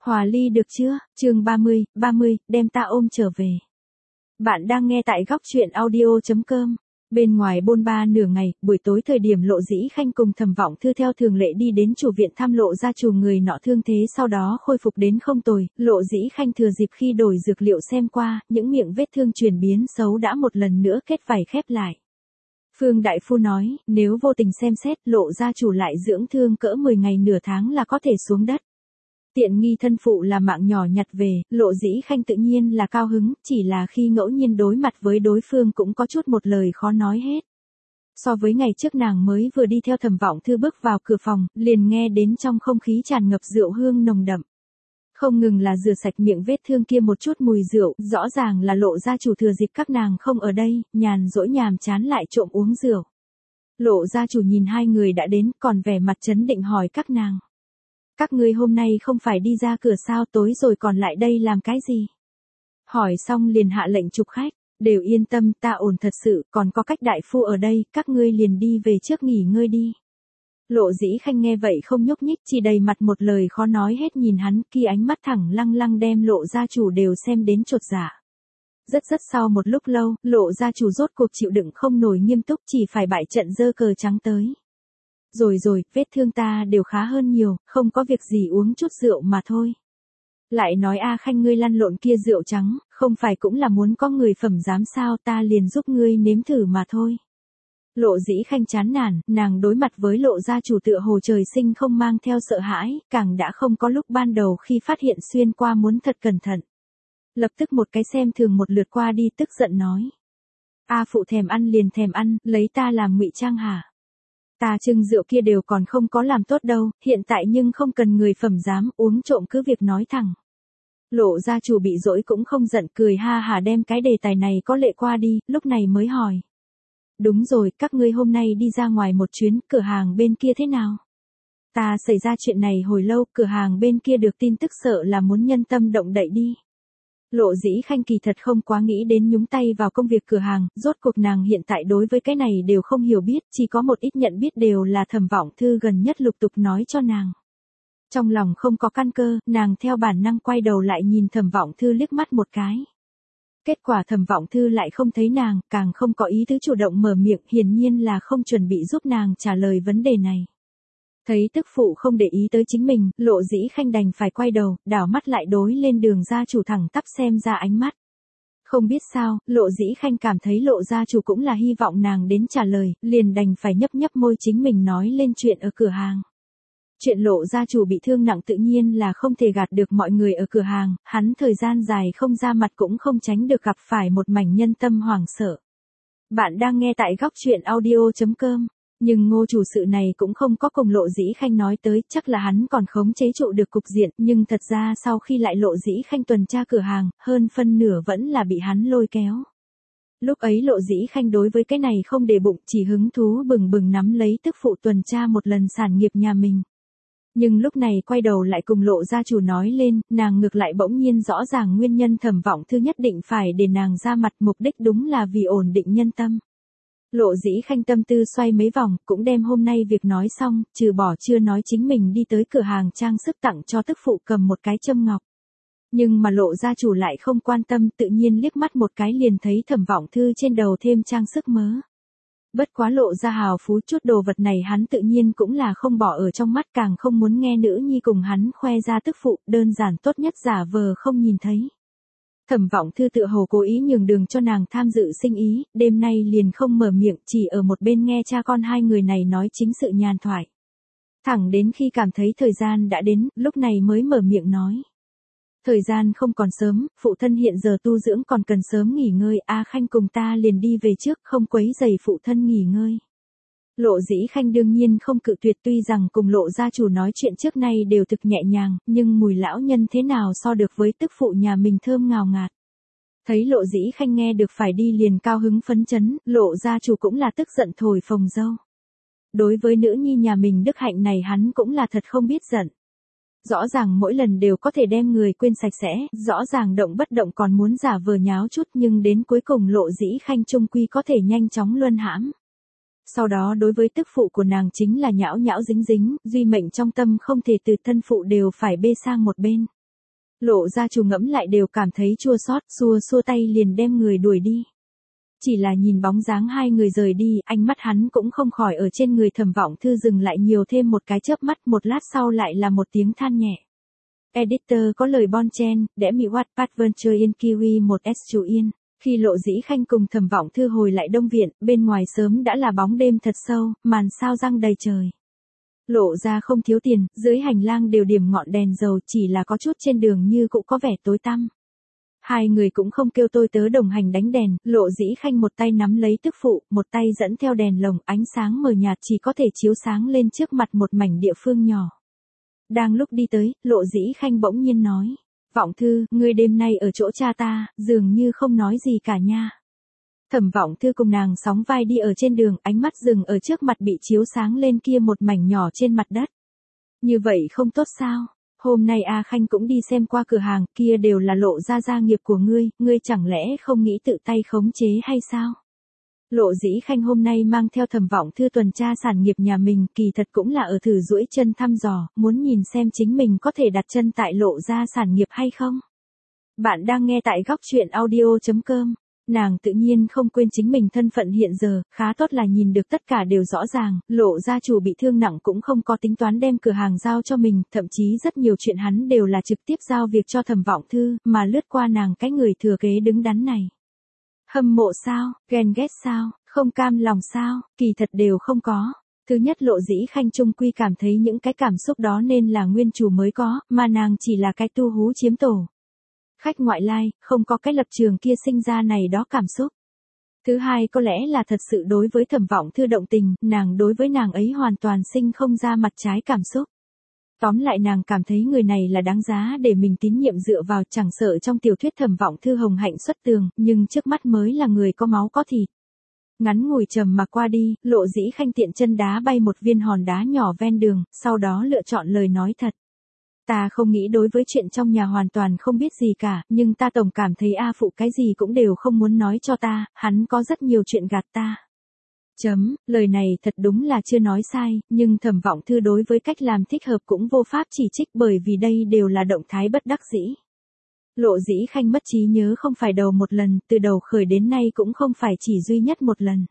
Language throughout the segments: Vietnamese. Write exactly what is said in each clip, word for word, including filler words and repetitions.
Hòa ly được chưa? Chương ba mươi, ba mươi, đem ta ôm trở về. Bạn đang nghe tại góc truyện audio chấm com. Bên ngoài bôn ba nửa ngày, buổi tối thời điểm Lộ Dĩ Khanh cùng Thẩm Vọng Thư theo thường lệ đi đến chủ viện thăm Lộ gia chủ người nọ thương thế sau đó khôi phục đến không tồi. Lộ Dĩ Khanh thừa dịp khi đổi dược liệu xem qua, những miệng vết thương chuyển biến xấu đã một lần nữa kết vảy khép lại. Phương Đại Phu nói, nếu vô tình xem xét, Lộ gia chủ lại dưỡng thương cỡ mười ngày nửa tháng là có thể xuống đất. Tiện nghi thân phụ là mạng nhỏ nhặt về, Lộ Dĩ Khanh tự nhiên là cao hứng, chỉ là khi ngẫu nhiên đối mặt với đối phương cũng có chút một lời khó nói hết. So với ngày trước nàng mới vừa đi theo Thẩm Vọng Thư bước vào cửa phòng, liền nghe đến trong không khí tràn ngập rượu hương nồng đậm. Không ngừng là rửa sạch miệng vết thương kia một chút mùi rượu, rõ ràng là Lộ gia chủ thừa dịp các nàng không ở đây, nhàn rỗi nhàm chán lại trộm uống rượu. Lộ gia chủ nhìn hai người đã đến, còn vẻ mặt trấn định hỏi các nàng. Các ngươi hôm nay không phải đi ra cửa sao, tối rồi còn lại đây làm cái gì? Hỏi xong liền hạ lệnh chụp khách, đều yên tâm, ta ổn thật sự, còn có Cách đại phu ở đây, các ngươi liền đi về trước nghỉ ngơi đi. Lộ Dĩ Khanh nghe vậy không nhúc nhích, chỉ đầy mặt một lời khó nói hết nhìn hắn, kia ánh mắt thẳng lăng lăng đem Lộ gia chủ đều xem đến chột dạ. Rất rất sau một lúc lâu, Lộ gia chủ rốt cuộc chịu đựng không nổi nghiêm túc, chỉ phải bại trận giơ cờ trắng tới. Rồi rồi, vết thương ta đều khá hơn nhiều, không có việc gì uống chút rượu mà thôi. Lại nói A Khanh ngươi lăn lộn kia rượu trắng, không phải cũng là muốn có người phẩm giám sao, ta liền giúp ngươi nếm thử mà thôi. Lộ Dĩ Khanh chán nản, nàng đối mặt với Lộ gia chủ tựa hồ trời sinh không mang theo sợ hãi, càng đã không có lúc ban đầu khi phát hiện xuyên qua muốn thật cẩn thận. Lập tức một cái xem thường một lượt qua đi tức giận nói. A phụ thèm ăn liền thèm ăn, lấy ta làm ngụy trang hả? Ta trưng rượu kia đều còn không có làm tốt đâu, hiện tại nhưng không cần người phẩm giám, uống trộm cứ việc nói thẳng. Lộ gia chủ bị dỗi cũng không giận, cười ha hả đem cái đề tài này có lệ qua đi, lúc này mới hỏi. Đúng rồi, các ngươi hôm nay đi ra ngoài một chuyến, cửa hàng bên kia thế nào? Ta xảy ra chuyện này hồi lâu, cửa hàng bên kia được tin tức sợ là muốn nhân tâm động đậy đi. Lộ Dĩ Khanh kỳ thật không quá nghĩ đến nhúng tay vào công việc cửa hàng, rốt cuộc nàng hiện tại đối với cái này đều không hiểu biết, chỉ có một ít nhận biết đều là Thẩm Vọng Thư gần nhất lục tục nói cho nàng. Trong lòng không có căn cơ, nàng theo bản năng quay đầu lại nhìn Thẩm Vọng Thư liếc mắt một cái. Kết quả Thẩm Vọng Thư lại không thấy nàng, càng không có ý tứ chủ động mở miệng, hiển nhiên là không chuẩn bị giúp nàng trả lời vấn đề này. Thấy tức phụ không để ý tới chính mình, Lộ Dĩ Khanh đành phải quay đầu, đảo mắt lại đối lên đường gia chủ thẳng tắp xem ra ánh mắt. Không biết sao, Lộ Dĩ Khanh cảm thấy Lộ gia chủ cũng là hy vọng nàng đến trả lời, liền đành phải nhấp nhấp môi chính mình nói lên chuyện ở cửa hàng. Chuyện Lộ gia chủ bị thương nặng tự nhiên là không thể gạt được mọi người ở cửa hàng, hắn thời gian dài không ra mặt cũng không tránh được gặp phải một mảnh nhân tâm hoảng sợ. Bạn đang nghe tại góc truyện audio chấm com. Nhưng Ngô chủ sự này cũng không có cùng Lộ Dĩ Khanh nói tới, chắc là hắn còn khống chế trụ được cục diện, nhưng thật ra sau khi lại Lộ Dĩ Khanh tuần tra cửa hàng, hơn phân nửa vẫn là bị hắn lôi kéo. Lúc ấy Lộ Dĩ Khanh đối với cái này không để bụng, chỉ hứng thú bừng bừng nắm lấy tức phụ tuần tra một lần sản nghiệp nhà mình. Nhưng lúc này quay đầu lại cùng Lộ gia chủ nói lên, nàng ngược lại bỗng nhiên rõ ràng nguyên nhân Thẩm Vọng Thư nhất định phải để nàng ra mặt, mục đích đúng là vì ổn định nhân tâm. Lộ Dĩ Khanh tâm tư xoay mấy vòng, cũng đem hôm nay việc nói xong, trừ bỏ chưa nói chính mình đi tới cửa hàng trang sức tặng cho tức phụ cầm một cái châm ngọc. Nhưng mà Lộ gia chủ lại không quan tâm, tự nhiên liếc mắt một cái liền thấy Thẩm Vọng Thư trên đầu thêm trang sức mớ. Bất quá Lộ gia hào phú, chút đồ vật này hắn tự nhiên cũng là không bỏ ở trong mắt, càng không muốn nghe nữ nhi cùng hắn khoe ra tức phụ, đơn giản tốt nhất giả vờ không nhìn thấy. Thẩm Vọng Thư tự hồ cố ý nhường đường cho nàng tham dự sinh ý, đêm nay liền không mở miệng, chỉ ở một bên nghe cha con hai người này nói chính sự nhàn thoại. Thẳng đến khi cảm thấy thời gian đã đến, lúc này mới mở miệng nói. Thời gian không còn sớm, phụ thân hiện giờ tu dưỡng còn cần sớm nghỉ ngơi, A Khanh cùng ta liền đi về trước, không quấy rầy phụ thân nghỉ ngơi. Lộ Dĩ Khanh đương nhiên không cự tuyệt, tuy rằng cùng Lộ gia chủ nói chuyện trước nay đều thực nhẹ nhàng, nhưng mùi lão nhân thế nào so được với tức phụ nhà mình thơm ngào ngạt. Thấy Lộ Dĩ Khanh nghe được phải đi liền cao hứng phấn chấn, Lộ gia chủ cũng là tức giận thổi phồng dâu. Đối với nữ nhi nhà mình đức hạnh này hắn cũng là thật không biết giận. Rõ ràng mỗi lần đều có thể đem người quên sạch sẽ, rõ ràng động bất động còn muốn giả vờ nháo chút, nhưng đến cuối cùng Lộ Dĩ Khanh chung quy có thể nhanh chóng luân hãm. Sau đó đối với tức phụ của nàng chính là nhão nhão dính dính, duy mệnh trong tâm không thể từ thân phụ đều phải bê sang một bên. Lộ gia chủ ngẫm lại đều cảm thấy chua xót, xua xua tay liền đem người đuổi đi. Chỉ là nhìn bóng dáng hai người rời đi, ánh mắt hắn cũng không khỏi ở trên người Thẩm Vọng Thư dừng lại nhiều thêm một cái chớp mắt, một lát sau lại là một tiếng than nhẹ. Editor có lời bon chen, để mi Wattpad Venture in Kiwi một S chủ yên. Khi Lộ Dĩ Khanh cùng Thẩm Vọng Thư hồi lại Đông Viện, bên ngoài sớm đã là bóng đêm thật sâu, màn sao răng đầy trời. Lộ ra không thiếu tiền, dưới hành lang đều điểm ngọn đèn dầu, chỉ là có chút trên đường như cũng có vẻ tối tăm. Hai người cũng không kêu tôi tớ đồng hành đánh đèn, Lộ Dĩ Khanh một tay nắm lấy tức phụ, một tay dẫn theo đèn lồng, ánh sáng mờ nhạt chỉ có thể chiếu sáng lên trước mặt một mảnh địa phương nhỏ. Đang lúc đi tới, Lộ Dĩ Khanh bỗng nhiên nói, Vọng Thư, ngươi đêm nay ở chỗ cha ta, dường như không nói gì cả nha. Thẩm Vọng Thư cùng nàng sóng vai đi ở trên đường, ánh mắt dừng ở trước mặt bị chiếu sáng lên kia một mảnh nhỏ trên mặt đất. Như vậy không tốt sao? Hôm nay A Khanh cũng đi xem qua cửa hàng, kia đều là Lộ gia gia nghiệp của ngươi, ngươi chẳng lẽ không nghĩ tự tay khống chế hay sao? Lộ Dĩ Khanh hôm nay mang theo Thẩm Vọng Thư tuần tra sản nghiệp nhà mình, kỳ thật cũng là ở thử duỗi chân thăm dò, muốn nhìn xem chính mình có thể đặt chân tại Lộ gia sản nghiệp hay không. Bạn đang nghe tại góc truyện audio chấm com. Nàng tự nhiên không quên chính mình thân phận hiện giờ, khá tốt là nhìn được tất cả đều rõ ràng, Lộ gia chủ bị thương nặng cũng không có tính toán đem cửa hàng giao cho mình, thậm chí rất nhiều chuyện hắn đều là trực tiếp giao việc cho Thẩm Vọng Thư, mà lướt qua nàng cái người thừa kế đứng đắn này. Hâm mộ sao, ghen ghét sao, không cam lòng sao, kỳ thật đều không có. Thứ nhất Lộ Dĩ Khanh trung quy cảm thấy những cái cảm xúc đó nên là nguyên chủ mới có, mà nàng chỉ là cái tu hú chiếm tổ. Khách ngoại lai, không có cái lập trường kia sinh ra này đó cảm xúc. Thứ hai có lẽ là thật sự đối với Thẩm Vọng Thư động tình, nàng đối với nàng ấy hoàn toàn sinh không ra mặt trái cảm xúc. Tóm lại nàng cảm thấy người này là đáng giá để mình tín nhiệm dựa vào, chẳng sợ trong tiểu thuyết Thẩm Vọng Thư hồng hạnh xuất tường, nhưng trước mắt mới là người có máu có thịt. Ngắn ngủi trầm mà qua đi, Lộ Dĩ Khanh tiện chân đá bay một viên hòn đá nhỏ ven đường, sau đó lựa chọn lời nói thật. Ta không nghĩ đối với chuyện trong nhà hoàn toàn không biết gì cả, nhưng ta tổng cảm thấy A Phụ cái gì cũng đều không muốn nói cho ta, hắn có rất nhiều chuyện gạt ta. Chấm, lời này thật đúng là chưa nói sai, nhưng Thẩm Vọng Thư đối với cách làm thích hợp cũng vô pháp chỉ trích bởi vì đây đều là động thái bất đắc dĩ. Lộ Dĩ Khanh mất trí nhớ không phải đầu một lần, từ đầu khởi đến nay cũng không phải chỉ duy nhất một lần.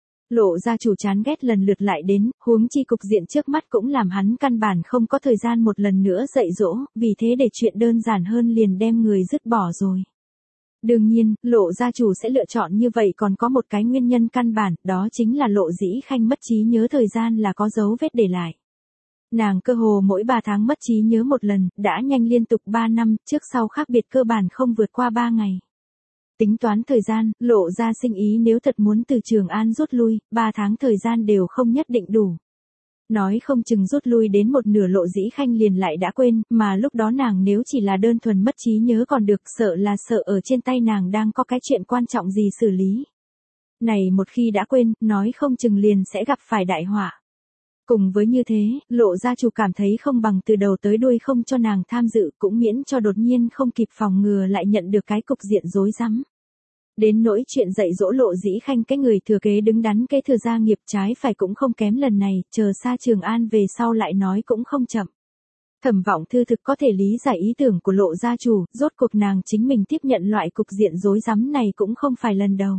Lộ gia chủ chán ghét lần lượt lại đến, huống chi cục diện trước mắt cũng làm hắn căn bản không có thời gian một lần nữa dạy dỗ, vì thế để chuyện đơn giản hơn liền đem người dứt bỏ rồi. Đương nhiên, Lộ gia chủ sẽ lựa chọn như vậy còn có một cái nguyên nhân căn bản, đó chính là Lộ Dĩ Khanh mất trí nhớ thời gian là có dấu vết để lại. Nàng cơ hồ mỗi ba tháng mất trí nhớ một lần, đã nhanh liên tục ba năm, trước sau khác biệt cơ bản không vượt qua ba ngày. Tính toán thời gian, Lộ gia sinh ý nếu thật muốn từ Trường An rút lui, ba tháng thời gian đều không nhất định đủ. Nói không chừng rút lui đến một nửa Lộ Dĩ Khanh liền lại đã quên, mà lúc đó nàng nếu chỉ là đơn thuần mất trí nhớ còn được, sợ là sợ ở trên tay nàng đang có cái chuyện quan trọng gì xử lý. Này một khi đã quên, nói không chừng liền sẽ gặp phải đại họa. Cùng với như thế, Lộ gia chủ cảm thấy không bằng từ đầu tới đuôi không cho nàng tham dự, cũng miễn cho đột nhiên không kịp phòng ngừa lại nhận được cái cục diện rối rắm. Đến nỗi chuyện dạy dỗ Lộ Dĩ Khanh cái người thừa kế đứng đắn kế thừa gia nghiệp trái phải cũng không kém lần này, chờ xa Trường An về sau lại nói cũng không chậm. Thẩm Vọng Thư thực có thể lý giải ý tưởng của Lộ gia chủ, rốt cuộc nàng chính mình tiếp nhận loại cục diện rối rắm này cũng không phải lần đầu.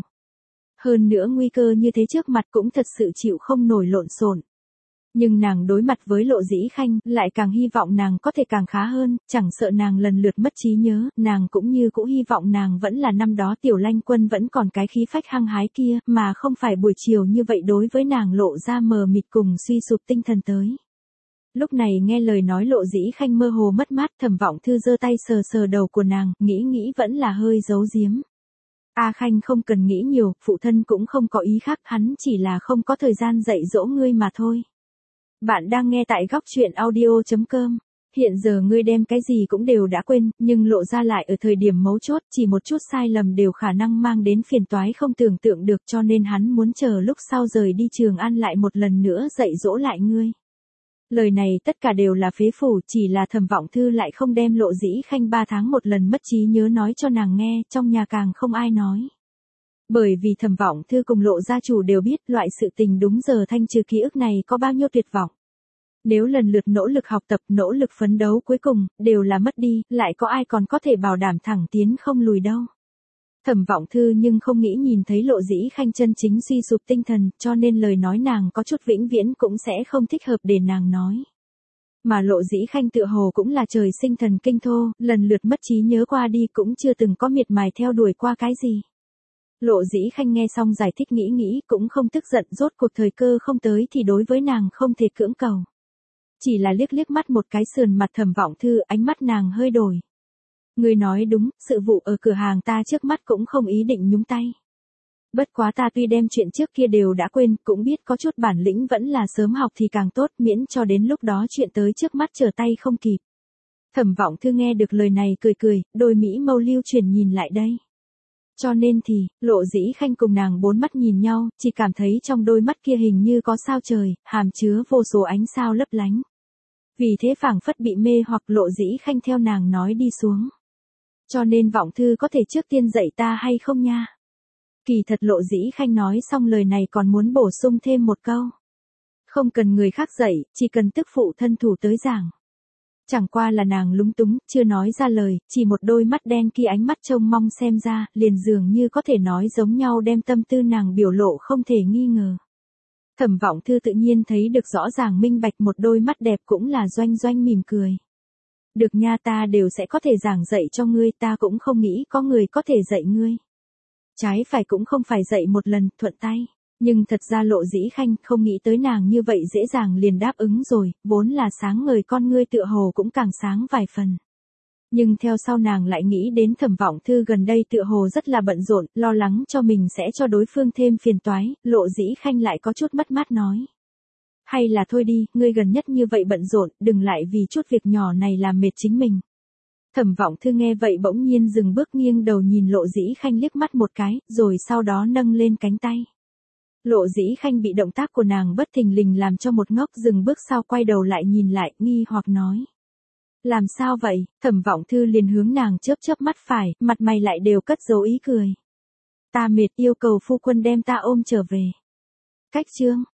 Hơn nữa nguy cơ như thế trước mặt cũng thật sự chịu không nổi lộn xộn. Nhưng nàng đối mặt với Lộ Dĩ Khanh, lại càng hy vọng nàng có thể càng khá hơn, chẳng sợ nàng lần lượt mất trí nhớ, nàng cũng như cũng hy vọng nàng vẫn là năm đó Tiểu Lanh Quân vẫn còn cái khí phách hăng hái kia, mà không phải buổi chiều như vậy đối với nàng lộ ra mờ mịt cùng suy sụp tinh thần tới. Lúc này nghe lời nói Lộ Dĩ Khanh mơ hồ mất mát, Thẩm Vọng Thư giơ tay sờ sờ đầu của nàng, nghĩ nghĩ vẫn là hơi giấu giếm. A Khanh không cần nghĩ nhiều, phụ thân cũng không có ý khác, hắn chỉ là không có thời gian dạy dỗ ngươi mà thôi. Bạn đang nghe tại góc truyện audio chấm com. Hiện giờ ngươi đem cái gì cũng đều đã quên, nhưng Lộ ra lại ở thời điểm mấu chốt, chỉ một chút sai lầm đều khả năng mang đến phiền toái không tưởng tượng được, cho nên hắn muốn chờ lúc sau rời đi Trường An lại một lần nữa dạy dỗ lại ngươi. Lời này tất cả đều là phế phủ, chỉ là Thẩm Vọng Thư lại không đem Lộ Dĩ Khanh ba tháng một lần mất trí nhớ nói cho nàng nghe, trong nhà càng không ai nói. Bởi vì Thẩm Vọng Thư cùng Lộ gia chủ đều biết loại sự tình đúng giờ thanh trừ ký ức này có bao nhiêu tuyệt vọng. Nếu lần lượt nỗ lực học tập, nỗ lực phấn đấu cuối cùng, đều là mất đi, lại có ai còn có thể bảo đảm thẳng tiến không lùi đâu. Thẩm Vọng Thư nhưng không nghĩ nhìn thấy Lộ Dĩ Khanh chân chính suy sụp tinh thần, cho nên lời nói nàng có chút vĩnh viễn cũng sẽ không thích hợp để nàng nói. Mà Lộ Dĩ Khanh tựa hồ cũng là trời sinh thần kinh thô, lần lượt mất trí nhớ qua đi cũng chưa từng có miệt mài theo đuổi qua cái gì. Lộ Dĩ Khanh nghe xong giải thích nghĩ nghĩ cũng không tức giận, rốt cuộc thời cơ không tới thì đối với nàng không thể cưỡng cầu. Chỉ là liếc liếc mắt một cái sườn mặt Thẩm Vọng Thư, ánh mắt nàng hơi đổi. Người nói đúng, sự vụ ở cửa hàng ta trước mắt cũng không ý định nhúng tay. Bất quá ta tuy đem chuyện trước kia đều đã quên, cũng biết có chút bản lĩnh vẫn là sớm học thì càng tốt, miễn cho đến lúc đó chuyện tới trước mắt trở tay không kịp. Thẩm Vọng Thư nghe được lời này cười cười, đôi mỹ mâu lưu chuyển nhìn lại đây. Cho nên thì, Lộ Dĩ Khanh cùng nàng bốn mắt nhìn nhau, chỉ cảm thấy trong đôi mắt kia hình như có sao trời, hàm chứa vô số ánh sao lấp lánh. Vì thế phảng phất bị mê hoặc Lộ Dĩ Khanh theo nàng nói đi xuống. Cho nên Vọng Thư có thể trước tiên dạy ta hay không nha? Kỳ thật Lộ Dĩ Khanh nói xong lời này còn muốn bổ sung thêm một câu. Không cần người khác dạy, chỉ cần tức phụ thân thủ tới giảng. Chẳng qua là nàng lúng túng, chưa nói ra lời, chỉ một đôi mắt đen kia ánh mắt trông mong xem ra, liền dường như có thể nói giống nhau đem tâm tư nàng biểu lộ không thể nghi ngờ. Thẩm Vọng Thư tự nhiên thấy được rõ ràng minh bạch, một đôi mắt đẹp cũng là doanh doanh mỉm cười. Được nha, ta đều sẽ có thể giảng dạy cho ngươi, ta cũng không nghĩ có người có thể dạy ngươi. Trái phải cũng không phải dạy một lần, thuận tay. Nhưng thật ra Lộ Dĩ Khanh không nghĩ tới nàng như vậy dễ dàng liền đáp ứng rồi, vốn là sáng ngời con ngươi tựa hồ cũng càng sáng vài phần. Nhưng theo sau nàng lại nghĩ đến Thẩm Vọng Thư gần đây tựa hồ rất là bận rộn, lo lắng cho mình sẽ cho đối phương thêm phiền toái, Lộ Dĩ Khanh lại có chút mất mát nói. Hay là thôi đi, ngươi gần nhất như vậy bận rộn, đừng lại vì chút việc nhỏ này làm mệt chính mình. Thẩm Vọng Thư nghe vậy bỗng nhiên dừng bước, nghiêng đầu nhìn Lộ Dĩ Khanh liếc mắt một cái, rồi sau đó nâng lên cánh tay. Lộ Dĩ Khanh bị động tác của nàng bất thình lình làm cho một ngốc, dừng bước sau quay đầu lại nhìn lại, nghi hoặc nói. Làm sao vậy? Thẩm Vọng Thư liền hướng nàng chớp chớp mắt phải, mặt mày lại đều cất dấu ý cười. Ta mệt, yêu cầu phu quân đem ta ôm trở về. Cách chương